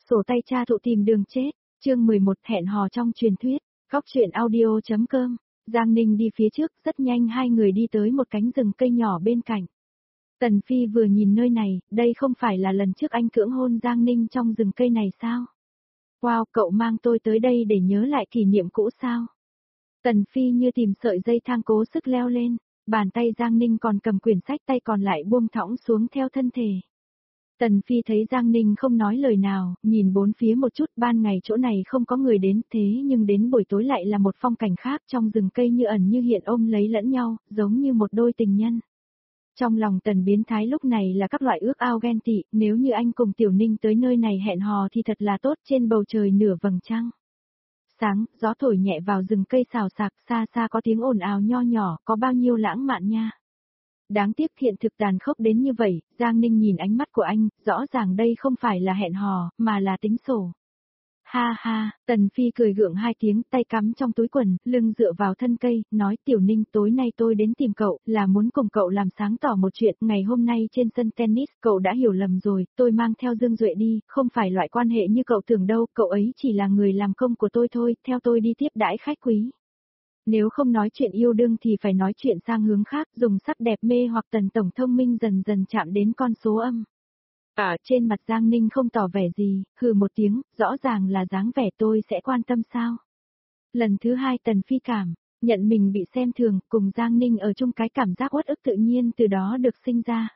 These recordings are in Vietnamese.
Sổ tay cha thụ tìm đường chết, chương 11 hẹn hò trong truyền thuyết, góc truyện audio.com. Giang Ninh đi phía trước, rất nhanh hai người đi tới một cánh rừng cây nhỏ bên cạnh. Tần Phi vừa nhìn nơi này, đây không phải là lần trước anh cưỡng hôn Giang Ninh trong rừng cây này sao? Wow, cậu mang tôi tới đây để nhớ lại kỷ niệm cũ sao? Tần Phi như tìm sợi dây thang cố sức leo lên, bàn tay Giang Ninh còn cầm quyển sách, tay còn lại buông thõng xuống theo thân thể. Tần Phi thấy Giang Ninh không nói lời nào, nhìn bốn phía một chút, ban ngày chỗ này không có người đến, thế nhưng đến buổi tối lại là một phong cảnh khác, trong rừng cây như ẩn như hiện ôm lấy lẫn nhau, giống như một đôi tình nhân. Trong lòng Tần biến thái lúc này là các loại ước ao ghen tị, nếu như anh cùng Tiểu Ninh tới nơi này hẹn hò thì thật là tốt, trên bầu trời nửa vầng trăng. Sáng, gió thổi nhẹ vào rừng cây xào xạc, xa xa có tiếng ồn ào nho nhỏ, có bao nhiêu lãng mạn nha. Đáng tiếc hiện thực tàn khốc đến như vậy, Giang Ninh nhìn ánh mắt của anh, rõ ràng đây không phải là hẹn hò, mà là tính sổ. Ha ha, Tần Phi cười gượng hai tiếng, tay cắm trong túi quần, lưng dựa vào thân cây, nói Tiểu Ninh tối nay tôi đến tìm cậu, là muốn cùng cậu làm sáng tỏ một chuyện, ngày hôm nay trên sân tennis cậu đã hiểu lầm rồi, tôi mang theo Dương Duệ đi, không phải loại quan hệ như cậu tưởng đâu, cậu ấy chỉ là người làm công của tôi thôi, theo tôi đi tiếp đãi khách quý. Nếu không nói chuyện yêu đương thì phải nói chuyện sang hướng khác, dùng sắc đẹp mê hoặc Tần tổng thông minh dần dần chạm đến con số âm. Trên mặt Giang Ninh không tỏ vẻ gì, hừ một tiếng, rõ ràng là dáng vẻ tôi sẽ quan tâm sao. Lần thứ hai Tần Phi nhận mình bị xem thường, cùng Giang Ninh ở chung cái cảm giác uất ức tự nhiên từ đó được sinh ra.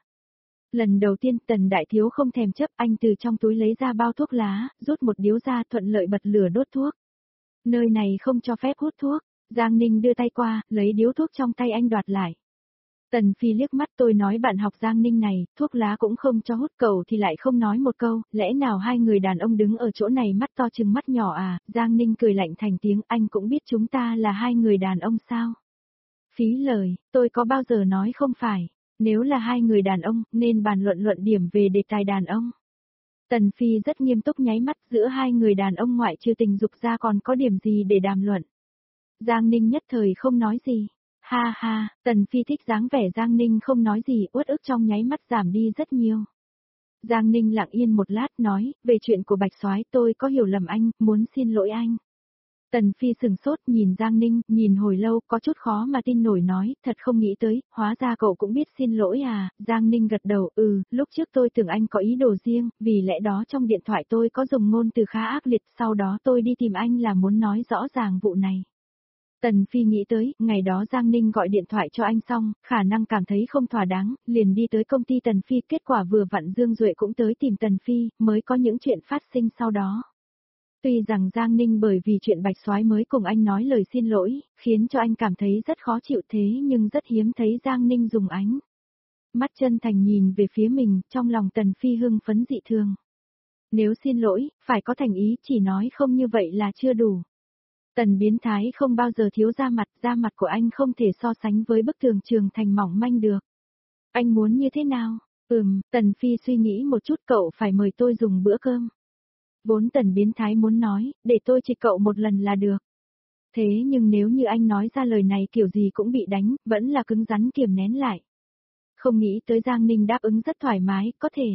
Lần đầu tiên Tần đại thiếu không thèm chấp, anh từ trong túi lấy ra bao thuốc lá, rút một điếu ra, thuận lợi bật lửa đốt thuốc. Nơi này không cho phép hút thuốc. Giang Ninh đưa tay qua, lấy điếu thuốc trong tay anh đoạt lại. Tần Phi liếc mắt, tôi nói bạn học Giang Ninh này, thuốc lá cũng không cho hút, cậu thì lại không nói một câu, lẽ nào hai người đàn ông đứng ở chỗ này mắt to chừng mắt nhỏ à? Giang Ninh cười lạnh thành tiếng, anh cũng biết chúng ta là hai người đàn ông sao? Phí lời, tôi có bao giờ nói không phải, nếu là hai người đàn ông, nên bàn luận điểm về đề tài đàn ông. Tần Phi rất nghiêm túc nháy mắt, giữa hai người đàn ông ngoại trừ tình dục ra còn có điểm gì để đàm luận. Giang Ninh nhất thời không nói gì. Ha ha, Tần Phi thích dáng vẻ Giang Ninh không nói gì, uất ức trong nháy mắt giảm đi rất nhiều. Giang Ninh lặng yên một lát nói, về chuyện của Bạch Soái tôi có hiểu lầm anh, muốn xin lỗi anh. Tần Phi sừng sốt nhìn Giang Ninh, nhìn hồi lâu, có chút khó mà tin nổi nói, thật không nghĩ tới, hóa ra cậu cũng biết xin lỗi à? Giang Ninh gật đầu, lúc trước tôi tưởng anh có ý đồ riêng, vì lẽ đó trong điện thoại tôi có dùng ngôn từ khá ác liệt, sau đó tôi đi tìm anh là muốn nói rõ ràng vụ này. Tần Phi nghĩ tới, ngày đó Giang Ninh gọi điện thoại cho anh xong, khả năng cảm thấy không thỏa đáng, liền đi tới công ty Tần Phi, kết quả vừa vặn Dương Duệ cũng tới tìm Tần Phi, mới có những chuyện phát sinh sau đó. Tuy rằng Giang Ninh bởi vì chuyện Bạch Soái mới cùng anh nói lời xin lỗi, khiến cho anh cảm thấy rất khó chịu thế nhưng rất hiếm thấy Giang Ninh dùng ánh mắt chân thành nhìn về phía mình, trong lòng Tần Phi hưng phấn dị thường. Nếu xin lỗi, phải có thành ý, chỉ nói không như vậy là chưa đủ. Tần biến thái không bao giờ thiếu da mặt của anh không thể so sánh với bức tường trường thành mỏng manh được. Anh muốn như thế nào? Tần Phi suy nghĩ một chút, cậu phải mời tôi dùng bữa cơm. Vốn Tần biến thái muốn nói, để tôi chỉ cậu một lần là được. Thế nhưng nếu như anh nói ra lời này kiểu gì cũng bị đánh, vẫn là cứng rắn kiềm nén lại. Không nghĩ tới Giang Ninh đáp ứng rất thoải mái, có thể.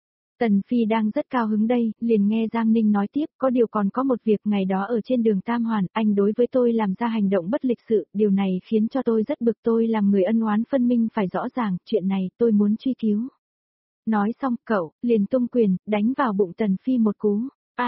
Tần Phi đang rất cao hứng đây, liền nghe Giang Ninh nói tiếp, có điều còn có một việc, ngày đó ở trên đường Tam Hoàn, anh đối với tôi làm ra hành động bất lịch sự, điều này khiến cho tôi rất bực, tôi làm người ân oán phân minh phải rõ ràng, chuyện này tôi muốn truy cứu. Nói xong, cậu, liền tung quyền, đánh vào bụng Tần Phi một cú.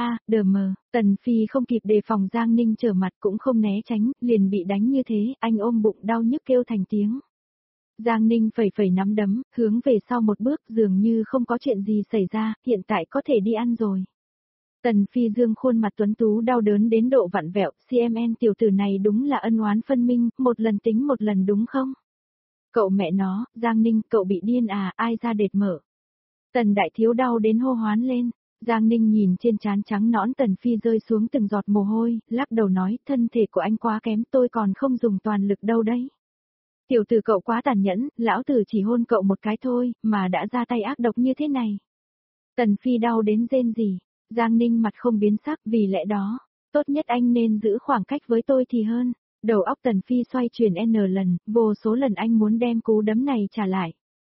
Tần Phi không kịp đề phòng Giang Ninh trở mặt cũng không né tránh, liền bị đánh như thế, anh ôm bụng đau nhức kêu thành tiếng. Giang Ninh phẩy nắm đấm, hướng về sau một bước, dường như không có chuyện gì xảy ra, hiện tại có thể đi ăn rồi. Tần Phi dương khuôn mặt tuấn tú đau đớn đến độ vặn vẹo, CMN tiểu tử này đúng là ân oán phân minh, một lần tính một lần đúng không? Cậu mẹ nó, Giang Ninh, cậu bị điên à, ai ra đệt mở. Tần đại thiếu đau đến hô hoán lên. Giang Ninh nhìn trên trán trắng nõn Tần Phi rơi xuống từng giọt mồ hôi, lắc đầu nói, thân thể của anh quá kém, tôi còn không dùng toàn lực đâu đấy. Tiểu tử cậu quá tàn nhẫn, lão tử chỉ hôn cậu một cái thôi, mà đã ra tay ác độc như thế này. Tần Phi đau đến rên rỉ, Giang Ninh mặt không biến sắc, vì lẽ đó, tốt nhất anh nên giữ khoảng cách với tôi thì hơn. Đầu óc Tần Phi xoay chuyển N lần, vô số lần anh muốn đem cú đấm này trả lại.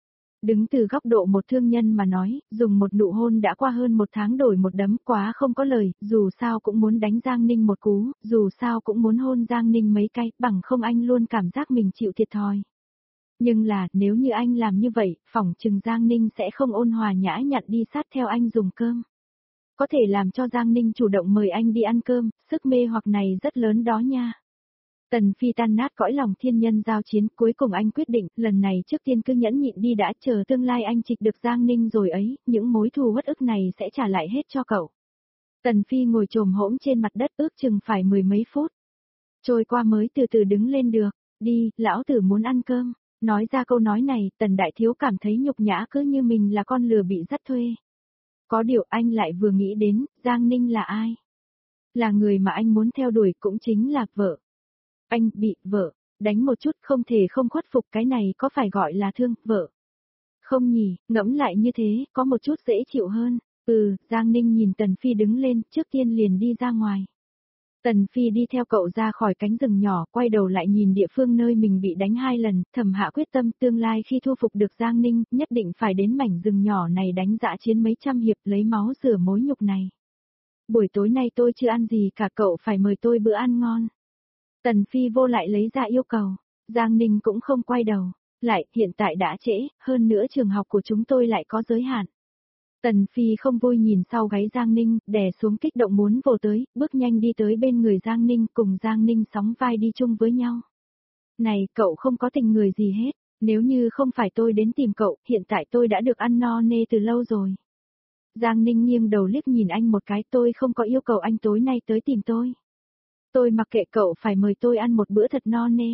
Đứng từ góc độ một thương nhân mà nói, dùng một nụ hôn đã qua hơn một tháng đổi một đấm quá không có lời, dù sao cũng muốn đánh Giang Ninh một cú, dù sao cũng muốn hôn Giang Ninh mấy cái, bằng không anh luôn cảm giác mình chịu thiệt thòi. Nhưng là, nếu như anh làm như vậy, phỏng chừng Giang Ninh sẽ không ôn hòa nhã nhặn đi sát theo anh dùng cơm. Có thể làm cho Giang Ninh chủ động mời anh đi ăn cơm, sức mê hoặc này rất lớn đó nha. Tần Phi tan nát cõi lòng thiên nhân giao chiến, cuối cùng anh quyết định, lần này trước tiên cứ nhẫn nhịn đi đã, chờ tương lai anh trịch được Giang Ninh rồi ấy, những mối thù uất ức này sẽ trả lại hết cho cậu. Tần Phi ngồi chồm hỗn trên mặt đất ước chừng phải mười mấy phút. Trôi qua mới từ từ đứng lên được, đi, lão tử muốn ăn cơm. Nói ra câu nói này, Tần Đại Thiếu cảm thấy nhục nhã cứ như mình là con lừa bị dắt thuê. Có điều anh lại vừa nghĩ đến, Giang Ninh là ai? Là người mà anh muốn theo đuổi cũng chính là vợ. Anh bị vợ đánh một chút không thể không khuất phục, cái này có phải gọi là thương vợ? Không nhỉ, ngẫm lại như thế, có một chút dễ chịu hơn. Giang Ninh nhìn Tần Phi đứng lên, trước tiên liền đi ra ngoài. Tần Phi đi theo cậu ra khỏi cánh rừng nhỏ, quay đầu lại nhìn địa phương nơi mình bị đánh 2 lần, thầm hạ quyết tâm tương lai khi thu phục được Giang Ninh, nhất định phải đến mảnh rừng nhỏ này đánh dã chiến mấy trăm hiệp lấy máu rửa mối nhục này. Buổi tối nay tôi chưa ăn gì cả, cậu phải mời tôi bữa ăn ngon. Tần Phi vô lại lấy ra yêu cầu, Giang Ninh cũng không quay đầu, lại, hiện tại đã trễ, hơn nữa trường học của chúng tôi lại có giới hạn. Tần Phi không vui nhìn sau gáy Giang Ninh, đè xuống kích động muốn vồ tới, bước nhanh đi tới bên người Giang Ninh, cùng Giang Ninh sóng vai đi chung với nhau. Này, cậu không có tình người gì hết, nếu như không phải tôi đến tìm cậu, hiện tại tôi đã được ăn no nê từ lâu rồi. Giang Ninh nghiêng đầu liếc nhìn anh một cái, tôi không có yêu cầu anh tối nay tới tìm tôi. Tôi mặc kệ cậu phải mời tôi ăn một bữa thật no nê.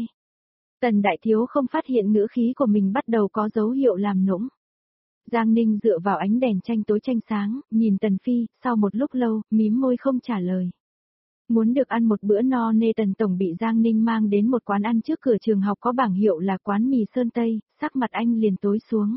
Tần Đại Thiếu không phát hiện ngữ khí của mình bắt đầu có dấu hiệu làm nũng. Giang Ninh dựa vào ánh đèn tranh tối tranh sáng, nhìn Tần Phi, sau một lúc lâu, mím môi không trả lời. Muốn được ăn một bữa no nê, Tần Tổng bị Giang Ninh mang đến một quán ăn trước cửa trường học có bảng hiệu là quán mì Sơn Tây, sắc mặt anh liền tối xuống.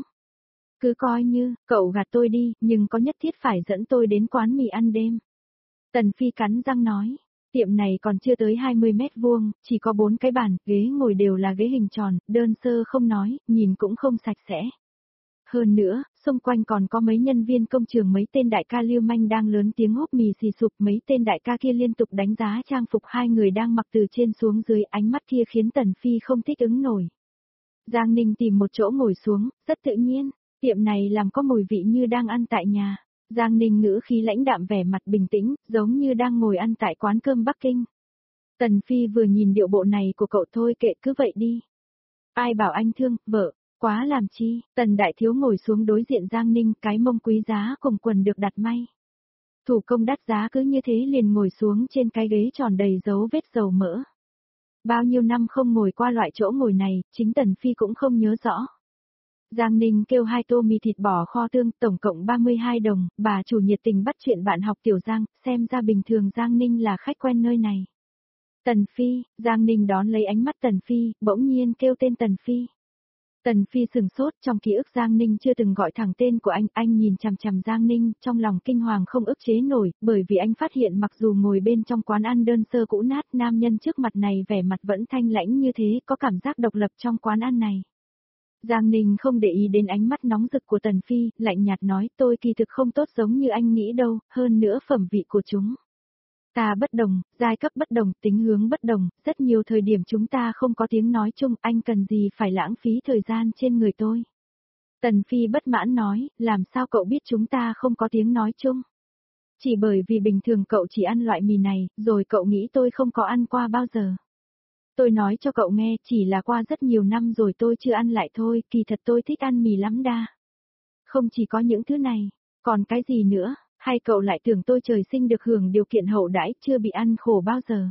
Cứ coi như, cậu gạt tôi đi, nhưng có nhất thiết phải dẫn tôi đến quán mì ăn đêm. Tần Phi cắn răng nói. Tiệm này còn chưa tới 20 mét vuông, chỉ có 4 cái bàn, ghế ngồi đều là ghế hình tròn, đơn sơ không nói, nhìn cũng không sạch sẽ. Hơn nữa, xung quanh còn có mấy nhân viên công trường, mấy tên đại ca lưu manh đang lớn tiếng húp mì xì sụp, mấy tên đại ca kia liên tục đánh giá trang phục hai người đang mặc từ trên xuống dưới, ánh mắt kia khiến Tần Phi không thích ứng nổi. Giang Ninh tìm một chỗ ngồi xuống, rất tự nhiên, tiệm này làm có mùi vị như đang ăn tại nhà. Giang Ninh ngữ khí lãnh đạm, vẻ mặt bình tĩnh, giống như đang ngồi ăn tại quán cơm Bắc Kinh. Tần Phi vừa nhìn điệu bộ này của cậu, thôi kệ cứ vậy đi. Ai bảo anh thương, vợ, quá làm chi. Tần Đại Thiếu ngồi xuống đối diện Giang Ninh, cái mông quý giá cùng quần được đặt may. Thủ công đắt giá cứ như thế liền ngồi xuống trên cái ghế tròn đầy dấu vết dầu mỡ. Bao nhiêu năm không ngồi qua loại chỗ ngồi này, chính Tần Phi cũng không nhớ rõ. Giang Ninh kêu 2 tô mì thịt bò kho tương, tổng cộng 32 đồng, bà chủ nhiệt tình bắt chuyện bạn học Tiểu Giang, xem ra bình thường Giang Ninh là khách quen nơi này. Tần Phi, Giang Ninh đón lấy ánh mắt Tần Phi, bỗng nhiên kêu tên Tần Phi. Tần Phi sừng sốt, trong ký ức Giang Ninh chưa từng gọi thẳng tên của anh nhìn chằm chằm Giang Ninh, trong lòng kinh hoàng không ức chế nổi, bởi vì anh phát hiện mặc dù ngồi bên trong quán ăn đơn sơ cũ nát, nam nhân trước mặt này vẻ mặt vẫn thanh lãnh như thế, có cảm giác độc lập trong quán ăn này. Giang Ninh không để ý đến ánh mắt nóng rực của Tần Phi, lạnh nhạt nói, tôi kỳ thực không tốt giống như anh nghĩ đâu, hơn nữa phẩm vị của chúng ta bất đồng, giai cấp bất đồng, tính hướng bất đồng, rất nhiều thời điểm chúng ta không có tiếng nói chung, anh cần gì phải lãng phí thời gian trên người tôi. Tần Phi bất mãn nói, làm sao cậu biết chúng ta không có tiếng nói chung? Chỉ bởi vì bình thường cậu chỉ ăn loại mì này, rồi cậu nghĩ tôi không có ăn qua bao giờ. Tôi nói cho cậu nghe, chỉ là qua rất nhiều năm rồi tôi chưa ăn lại thôi, kỳ thật tôi thích ăn mì lắm đa. Không chỉ có những thứ này, còn cái gì nữa, hay cậu lại tưởng tôi trời sinh được hưởng điều kiện hậu đãi, chưa bị ăn khổ bao giờ.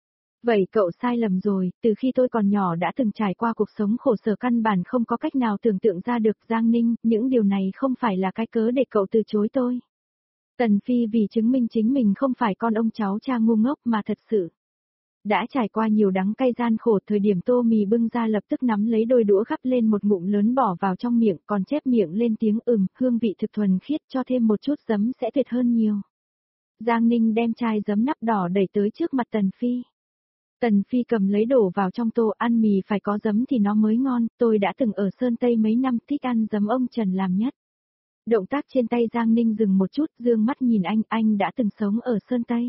Vậy cậu sai lầm rồi, từ khi tôi còn nhỏ đã từng trải qua cuộc sống khổ sở, căn bản không có cách nào tưởng tượng ra được. Giang Ninh, những điều này không phải là cái cớ để cậu từ chối tôi. Tần Phi vì chứng minh chính mình không phải con ông cháu cha ngu ngốc mà thật sự đã trải qua nhiều đắng cay gian khổ, thời điểm tô mì bưng ra lập tức nắm lấy đôi đũa gắp lên một ngụm lớn bỏ vào trong miệng, còn chép miệng lên tiếng hương vị thực thuần khiết, cho thêm một chút giấm sẽ tuyệt hơn nhiều. Giang Ninh đem chai giấm nắp đỏ đẩy tới trước mặt Tần Phi. Tần Phi cầm lấy đổ vào trong tô, ăn mì phải có giấm thì nó mới ngon, tôi đã từng ở Sơn Tây mấy năm, thích ăn giấm ông Trần làm nhất. Động tác trên tay Giang Ninh dừng một chút, dương mắt nhìn anh đã từng sống ở Sơn Tây.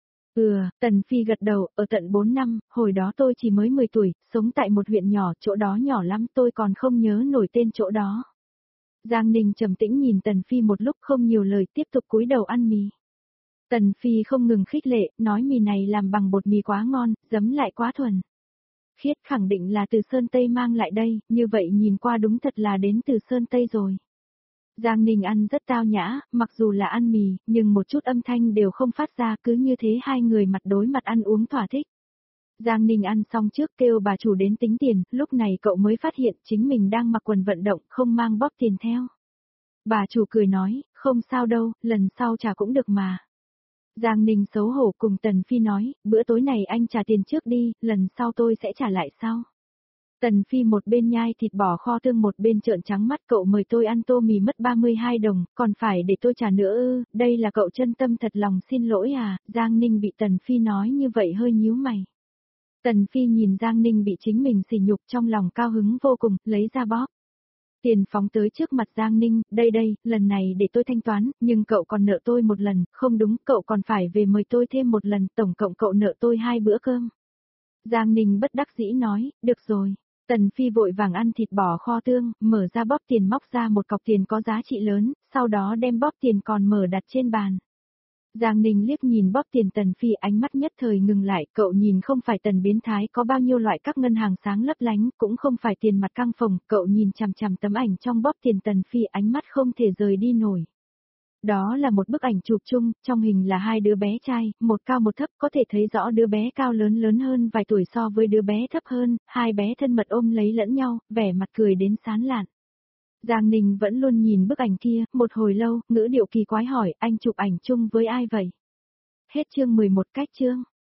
Tần Phi gật đầu, ở tận 4 năm, hồi đó tôi chỉ mới 10 tuổi, sống tại một huyện nhỏ, chỗ đó nhỏ lắm, tôi còn không nhớ nổi tên chỗ đó. Giang Ninh trầm tĩnh nhìn Tần Phi một lúc không nhiều lời, tiếp tục cúi đầu ăn mì. Tần Phi không ngừng khích lệ, nói mì này làm bằng bột mì quá ngon, giấm lại quá thuần. Khiết khẳng định là từ Sơn Tây mang lại đây, như vậy nhìn qua đúng thật là đến từ Sơn Tây rồi. Giang Ninh ăn rất tao nhã, mặc dù là ăn mì, nhưng một chút âm thanh đều không phát ra, cứ như thế hai người mặt đối mặt ăn uống thỏa thích. Giang Ninh ăn xong trước kêu bà chủ đến tính tiền, lúc này cậu mới phát hiện chính mình đang mặc quần vận động, không mang bóp tiền theo. Bà chủ cười nói, không sao đâu, lần sau trả cũng được mà. Giang Ninh xấu hổ cùng Tần Phi nói, bữa tối này anh trả tiền trước đi, lần sau tôi sẽ trả lại sau. Tần Phi một bên nhai thịt bò kho tương một bên trợn trắng mắt, cậu mời tôi ăn tô mì mất 32 đồng, còn phải để tôi trả nữa ư, đây là cậu chân tâm thật lòng xin lỗi à, Giang Ninh bị Tần Phi nói như vậy hơi nhíu mày. Tần Phi nhìn Giang Ninh bị chính mình sỉ nhục trong lòng cao hứng vô cùng, lấy ra bóp. Tiền phóng tới trước mặt Giang Ninh, đây, lần này để tôi thanh toán, nhưng cậu còn nợ tôi một lần, không đúng, cậu còn phải về mời tôi thêm một lần, tổng cộng cậu nợ tôi 2 bữa cơm. Giang Ninh bất đắc dĩ nói, được rồi. Tần Phi vội vàng ăn thịt bò kho tương, mở ra bóp tiền móc ra một cọc tiền có giá trị lớn, sau đó đem bóp tiền còn mở đặt trên bàn. Giang Ninh liếc nhìn bóp tiền Tần Phi, ánh mắt nhất thời ngừng lại, cậu nhìn không phải Tần biến thái có bao nhiêu loại các ngân hàng sáng lấp lánh, cũng không phải tiền mặt căng phòng, cậu nhìn chằm chằm tấm ảnh trong bóp tiền Tần Phi, ánh mắt không thể rời đi nổi. Đó là một bức ảnh chụp chung, trong hình là hai đứa bé trai, một cao một thấp, có thể thấy rõ đứa bé cao lớn hơn vài tuổi so với đứa bé thấp hơn, hai bé thân mật ôm lấy lẫn nhau, vẻ mặt cười đến sán lạn. Giang Ninh vẫn luôn nhìn bức ảnh kia, một hồi lâu, ngữ điệu kỳ quái hỏi, anh chụp ảnh chung với ai vậy? Hết chương 11 cách chương.